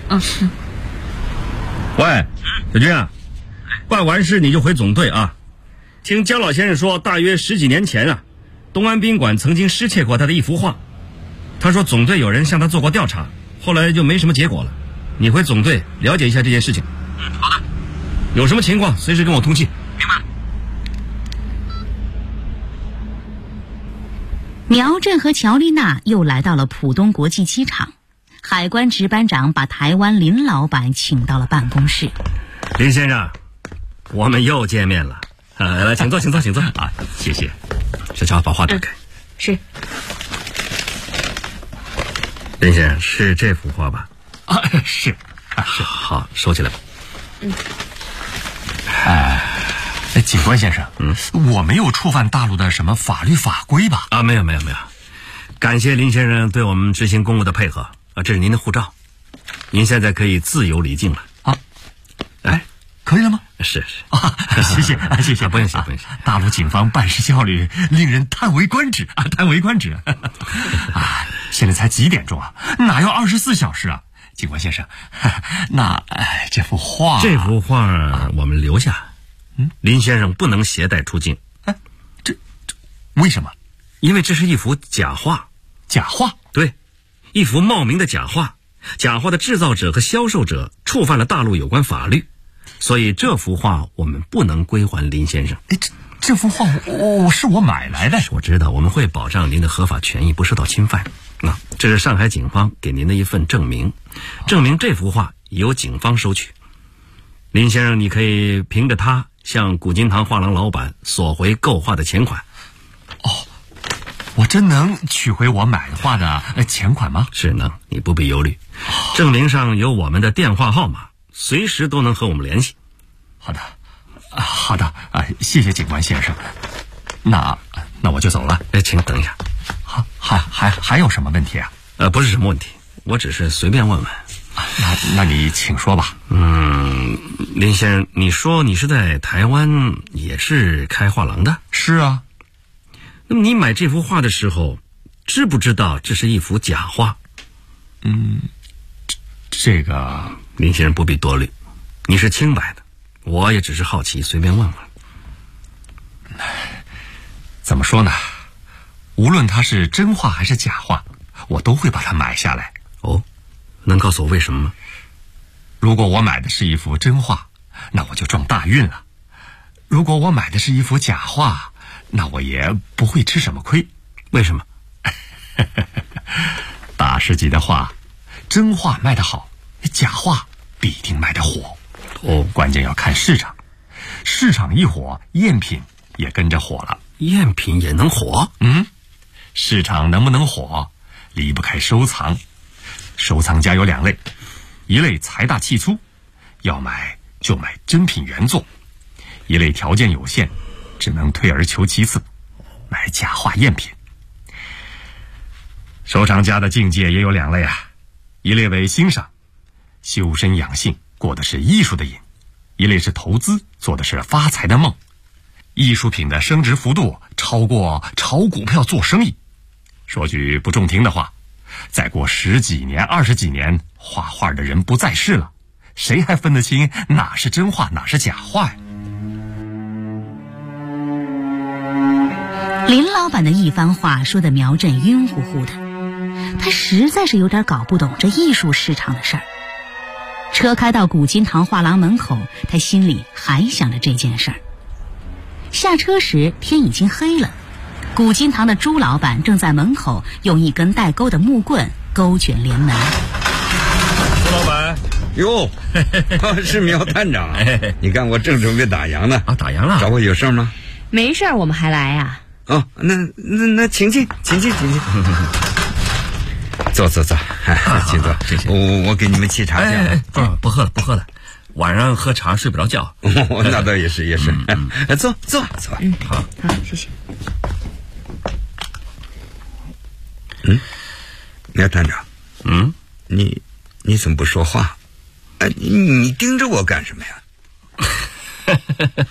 喂，小军啊，办完事你就回总队啊。听姜老先生说，大约10几年前啊，东安宾馆曾经失窃过他的一幅画。他说总队有人向他做过调查，后来就没什么结果了。你回总队了解一下这件事情。好的。有什么情况随时跟我通气。明白了。 苗振和乔丽娜又来到了浦东国际机场。海关值班长把台湾林老板请到了办公室。 林先生，我们又见面了。来，请坐啊，谢谢。小乔，把画打开。 是。 林先生，是这幅画吧？ 是。 好，收起来吧。 警官先生，我没有触犯大陆的什么法律法规吧？ 没有。感谢林先生对我们执行公务的配合。这是您的护照，您现在可以自由离境了。 可以了吗？ 是。 谢谢， 不用谢。 大陆警方办事效率令人叹为观止。现在才几点钟啊？哪要24小时啊？警官先生，那这幅画我们留下。林先生不能携带出境。 这为什么？ 因为这是一幅假画。 假画？ 对，一幅冒名的假画。假画的制造者和销售者触犯了大陆有关法律，所以这幅画我们不能归还林先生。 这幅画是我买来的。 我知道，我们会保障您的合法权益不受到侵犯。这是上海警方给您的一份证明，证明这幅画由警方收取。林先生，你可以凭着它向古今堂画廊老板索回购画的钱款。 我真能取回我买画的钱款吗？ 是能，你不必忧虑。证明上有我们的电话号码，随时都能和我们联系。 好的，谢谢警官先生。那我就走了。 请等一下。 还有什么问题啊？ 不是什么问题，我只是随便问问。 那你请说吧。 林先生，你说你是在台湾也是开画廊的？ 是啊。 那么你买这幅画的时候，知不知道这是一幅假画？ 这个林先生不必多虑，你是清白的，我也只是好奇，随便问问。 怎么说呢？无论它是真画还是假画，我都会把它买下来。 哦，能告诉我为什么吗？ 如果我买的是一幅真画，那我就撞大运了；如果我买的是一幅假画，那我也不会吃什么亏。 为什么？ 大师级的画，真画卖得好，假画必定卖得火。关键要看市场，市场一火，赝品也跟着火了。 赝品也能火？ 市场能不能火，离不开收藏。收藏家有2类，一类财大气粗，要买就买真品原作；一类条件有限，只能退而求其次，买假画赝品。收藏家的境界也有2类啊，一类为欣赏，修身养性，过的是艺术的瘾；一类是投资，做的是发财的梦。艺术品的升值幅度超过炒股票做生意。说句不中听的话，再过10几年、20几年，画画的人不在世了，谁还分得清哪是真画，哪是假画呀？ 林老板的一番话说得苗振晕乎乎的，他实在是有点搞不懂这艺术市场的事儿。车开到古今堂画廊门口，他心里还想着这件事儿。下车时天已经黑了，古今堂的朱老板正在门口用一根带钩的木棍勾卷帘门。 朱老板，哟，是苗探长。你看我正准备打烊呢。 打烊了？ 找我有事吗？ 没事，我们还来呀。 那请进。坐，请坐。 谢谢。 我给你们沏茶去。 不喝了，晚上喝茶睡不着觉。 那倒也是。坐。 好， 谢谢。 苗探长。你怎么不说话？你盯着我干什么呀？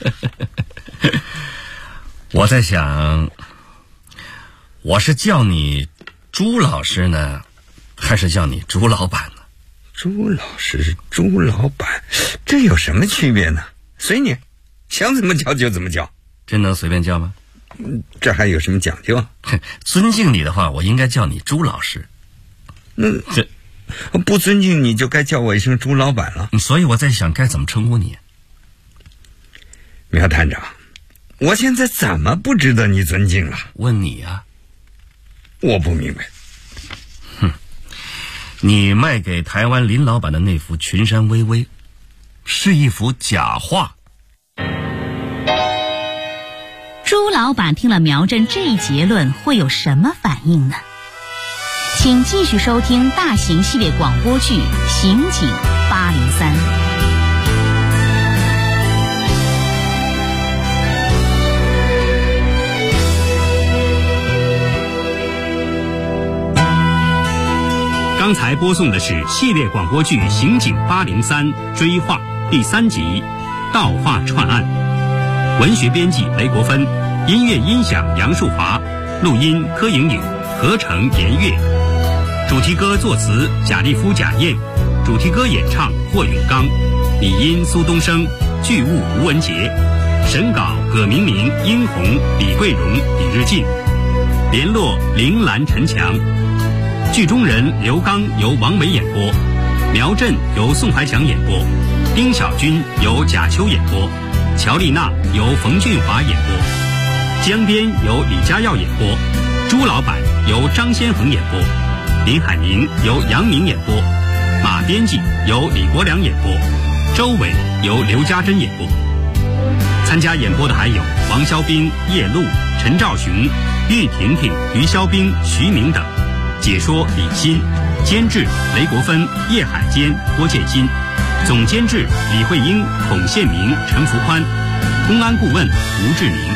我在想，我是叫你朱老师呢，还是叫你朱老板呢？ 朱老师、朱老板，这有什么区别呢？随你，想怎么叫就怎么叫。 真能随便叫吗？ 这还有什么讲究？ 尊敬你的话，我应该叫你朱老师。 这不尊敬你就该叫我一声朱老板了。 所以我在想该怎么称呼你。 苗探长，我现在怎么不值得你尊敬了？ 问你啊。 我不明白。 你卖给台湾林老板的那幅《群山巍巍》是一幅假画。 朱老板听了苗振这一结论会有什么反应呢？请继续收听大型系列广播剧《刑警803》。 刚才播送的是系列广播剧《刑警803追画》第3集盗画串案，文学编辑雷国芬，音乐音响杨树华，录音柯莹莹，合成严月，主题歌作词贾立夫、贾燕，主题歌演唱霍永刚，拟音苏东升，剧务吴文杰，审稿葛明明、殷红、李桂荣、李日进，联络铃兰、陈强。剧中人刘刚由王维演播，苗振由宋怀强演播，丁小军由贾秋演播，乔丽娜由冯俊华演播，江边由李家耀演播，朱老板由张先恒演播，林海明由杨明演播，马编辑由李国良演播，周伟由刘家珍演播。参加演播的还有王肖斌、叶璐、陈兆雄、玉婷婷、于肖兵、徐明等。解说李欣，监制雷国芬、叶海坚、郭建新，总监制李慧英、孔宪明、陈福宽，公安顾问吴志明。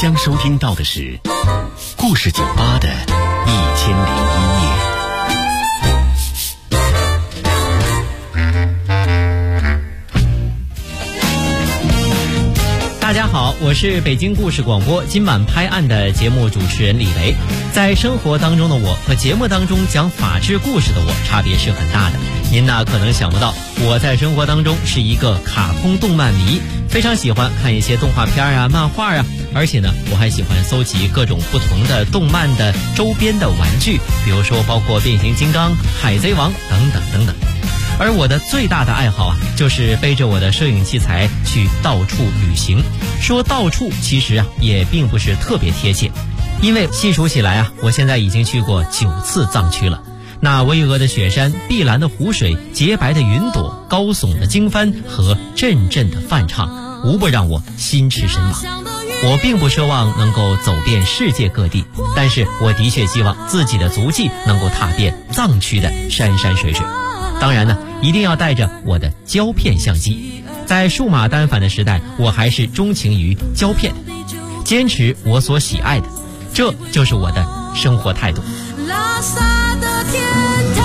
将收听到的是故事酒吧的1001夜。 大家好，我是北京故事广播今晚拍案的节目主持人李雷。在生活当中的我和节目当中讲法治故事的我差别是很大的。您呢可能想不到，我在生活当中是一个卡通动漫迷，非常喜欢看一些动画片啊、漫画啊，而且呢我还喜欢搜集各种不同的动漫的周边的玩具，比如说包括变形金刚、海贼王等等等等。而我的最大的爱好啊，就是背着我的摄影器材去到处旅行。说到处其实啊也并不是特别贴切，因为细数起来啊，我现在已经去过9次藏区了。那巍峨的雪山、碧蓝的湖水、洁白的云朵、高耸的经幡和阵阵的梵唱，无不让我心驰神往。我并不奢望能够走遍世界各地，但是我的确希望自己的足迹能够踏遍藏区的山山水水。当然呢，一定要带着我的胶片相机。在数码单反的时代，我还是钟情于胶片，坚持我所喜爱的，这就是我的生活态度。 拉萨的天堂，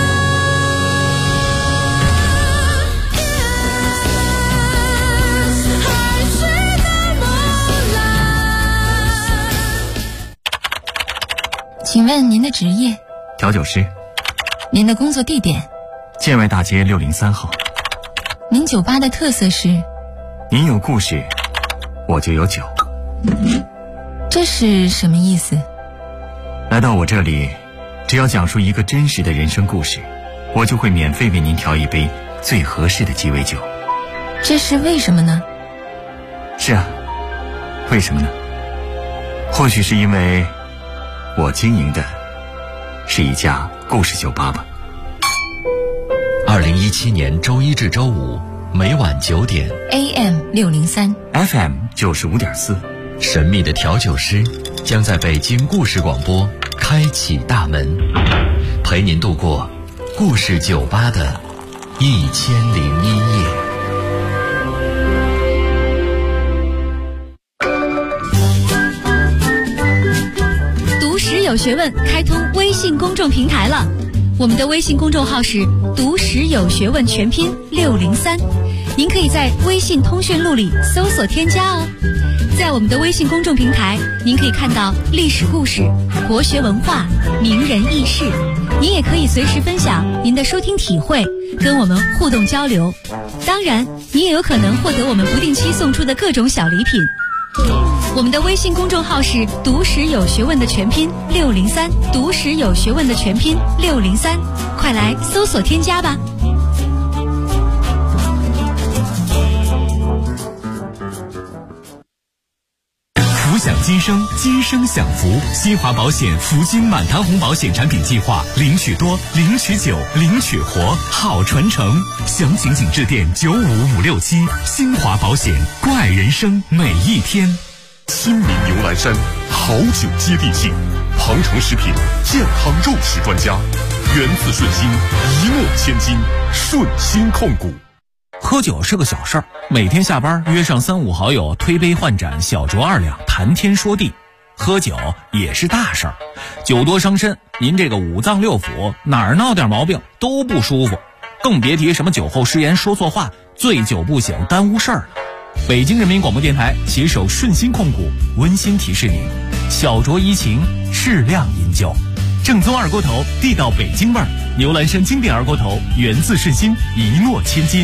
海水的梦蓝。 请问您的职业？ 调酒师。 您的工作地点？ 建外大街603号。 您酒吧的特色是？ 您有故事，我就有酒。 这是什么意思？ 来到我这里，只要讲述一个真实的人生故事，我就会免费为您调一杯最合适的鸡尾酒。 这是为什么呢？ 是啊，为什么呢？或许是因为我经营的是一家故事酒吧吧。 2017年周一至周五每晚9点 AM 603 FM 95.4， 神秘的调酒师将在北京故事广播开启大门，陪您度过故事酒吧的1001夜。 读史有学问开通微信公众平台了，我们的微信公众号是读史有学问全拼603，您可以在微信通讯录里搜索添加哦。在我们的微信公众平台，您可以看到历史故事、国学文化、名人轶事，您也可以随时分享您的收听体会，跟我们互动交流。当然，您也有可能获得我们不定期送出的各种小礼品。我们的微信公众号是读史有学问的全拼603，读史有学问的全拼603，快来搜索添加吧。 福享今生，今生享福。新华保险福金满堂红保险产品计划，领取多，领取久，领取活，好传承。详情请致电95567。新华保险，怪人生每一天。 亲民牛栏山，好酒接地气，庞城食品健康肉食专家，源自顺心，一诺千金，顺心控股。 喝酒是个小事儿，每天下班约上3、5好友，推杯换盏，小酌2两，谈天说地。喝酒也是大事儿，酒多伤身，您这个5脏6腑哪儿闹点毛病都不舒服，更别提什么酒后失言、说错话、醉酒不醒耽误事儿了。北京人民广播电台携手顺心控股温馨提示您：小酌怡情，适量饮酒。正宗二锅头，地道北京味儿。牛栏山经典二锅头，源自顺心，一诺千金。